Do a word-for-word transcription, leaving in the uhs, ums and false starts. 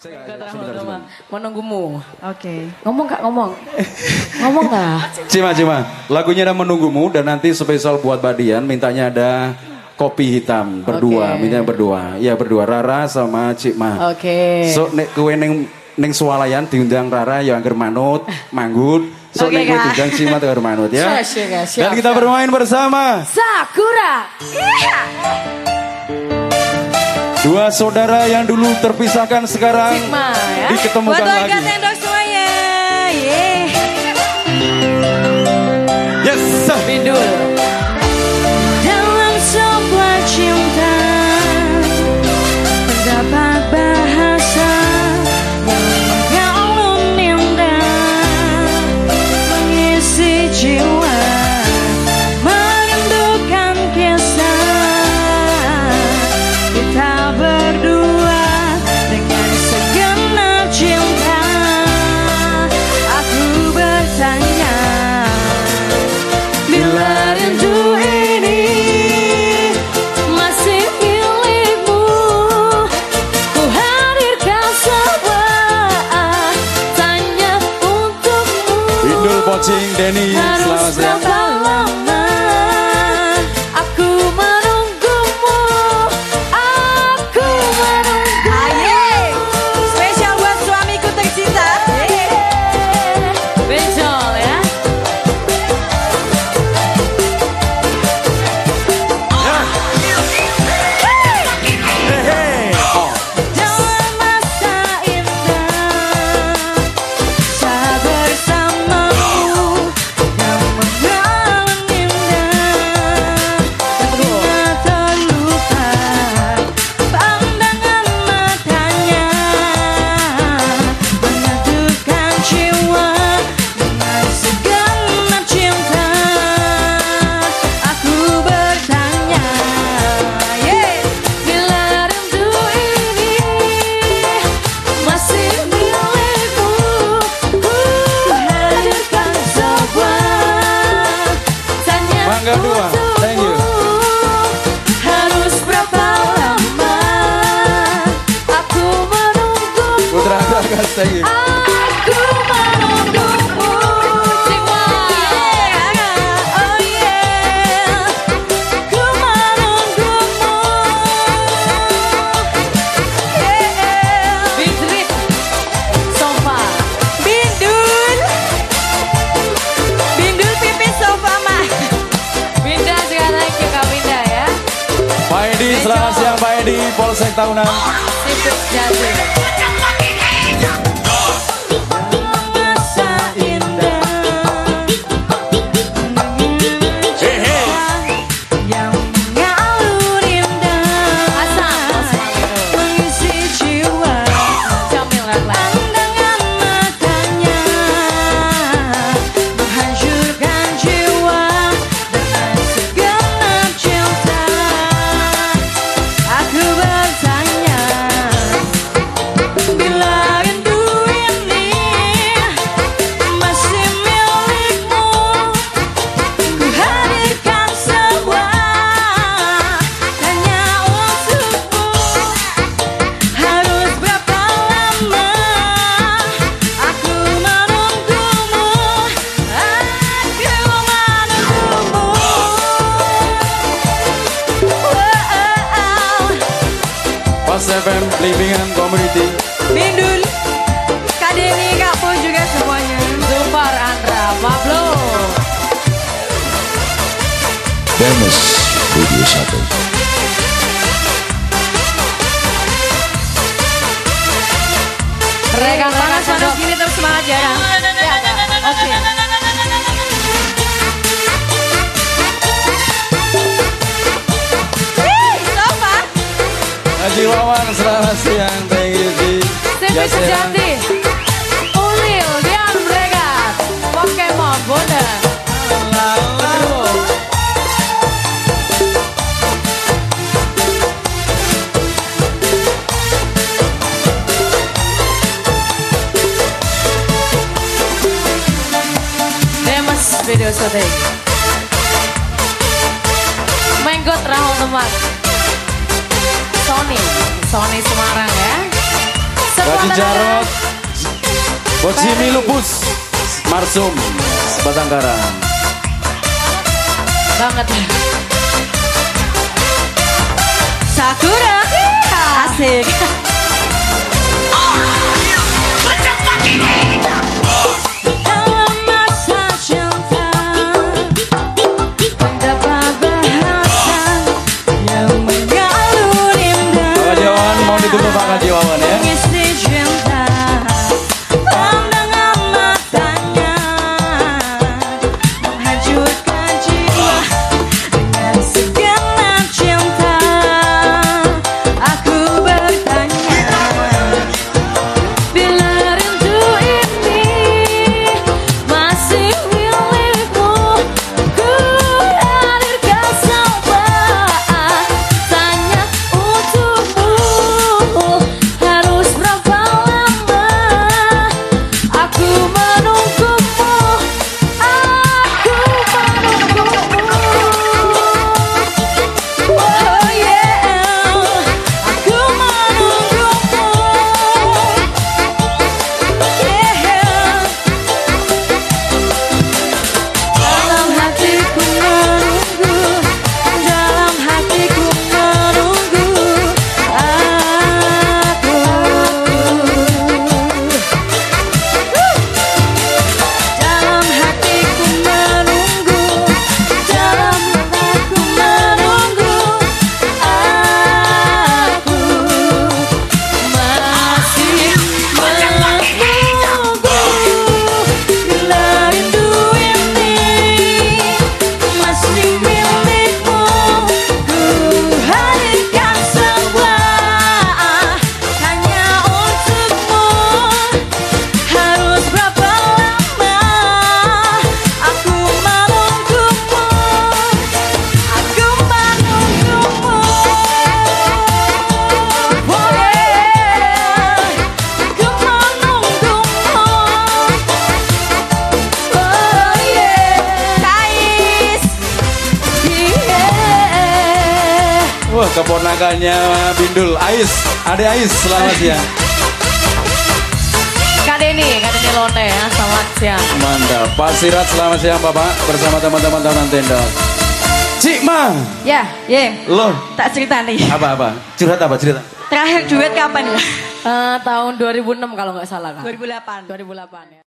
Mau nunggumu. Oke. Ngomong kak, ngomong. Ngomong kak. Cima, Cima. Lagunya ada menunggumu dan nanti spesial buat Badian mintanya ada kopi hitam berdua, okay. Mintanya berdua. Ya berdua, Rara sama Cima. Oke. Okay. So nek kowe ning ning swalayan diundang Rara ya angger manut, manggut. So okay, nek kowe diundang Cima tuh angger manut ya. Siap, siap, siap, dan kita bermain bersama Sakura. Iya. Dua saudara yang dulu terpisahkan sekarang Sigma, ya? diketemukan buat lagi. Buat tendok semuanya. Yeah. Yes. Bindul. Dalam sebuah cinta terdapat bahasa yang mengalun indah mengisi jiwa merindukan kisah kita berdua dengan segenap cinta. Aku bertanya bila rindu ini masih milikmu, ku hadirkan sebuah tanya untukmu. Bindul Pocing Denny, selamat siang. Aku menunggumu, aku menunggu. Aye, spesial buat suamiku tercinta. Bencol ya. Dalam masa indah saat bersamamu yang mengalun indah tak terlupa pandangan matanya menyatukan jiwa dengan segenap cinta. Aku bertanya, yeah, bila rindu ini masih milikmu, ku hadirkan sebuah tanya Mangga dua, thank you. harus berapa lama aku menunggumu. Putra Gagas, thank you. Aku menunggumu. Yeah, oh yeah. Aku menunggumu. Yeah. Bindrit. Sofa. Bindul. Bindul pipis sofa mah. Pindah sekarang ke Kak Pindah ya. Pak Edi, selamat siang Pak Edi, Polsek Tahunan. Sipit jatuh. Masa indah yang mengalun indah Asam. mengisi jiwa Camil Raklan. pandangan matanya menghancurkan jiwa dengan segenap cinta. Aku bertanya bila rindu ini masih milikmu, ku hadirkan sebuah tanya untukmu. Harus berapa lama aku menunggumu, aku menunggumu. Wow. Pas F M Living and Community. Bindul, Kak Denny, Kak Po juga semuanya. Zufar Andra Pablo. Demes Studio satu. Rekan Panas-panas gini terus semangat ya. Oke. Wih, Sofa. Haji Wawan, selamat siang, thank you Ji. Sipit Ya, siang. sejati. Ulil Dian Bregat. Pokemon Bondan. Demes video syuting. Menggot Rahul Temat. Sony, Sony Semarang ya. Gaji Jarot, Bos Jimmy Lupus, Marsum, Batangkara. Banget. Sakura. Asik. Dalam masa cinta terdapat bahasa yang mengalun indah. Pak Kajiwawan mau ditunggu Pak Kajiwawan ya. Mengisi cinta pandangan matanya menghancurkan jiwa dengan segenap cinta. Aku bertanya, bila rindu ini masih milikmu, ku hadirkan semua. Tanya untukmu, harus berapa lama aku menunggumu, aku menunggumu. Oh yeah, aku menunggumu. Yeah. Dalam hatiku menunggu, dalam hatiku menunggu aku. Dalam hatiku menunggu, dalam hatiku menunggu aku masih menunggu. Bila rindu ini masih milikmu, ku hadirkan semua. Hanya untukmu, harus berapa lama aku menunggumu, aku menunggumu. Oh yeah, aku menunggumu. Oh yeah, Kais. Yeah. Wah, keponakannya Bindul, Ais, Ade Ais, selamat siang. Kak Deni, Kak Deni Londe ya, selamat siang. Mantap. Pak Sirat, selamat siang Bapak, bersama teman-teman tahunan tenda. Cik Ma, Ya, ye. loh, Tak cerita nih. apa-apa? Curhat apa cerita? Terakhir duet kapan ya? Eh, tahun dua ribu enam kalau nggak salah Kak. dua ribu delapan. dua ribu delapan ya.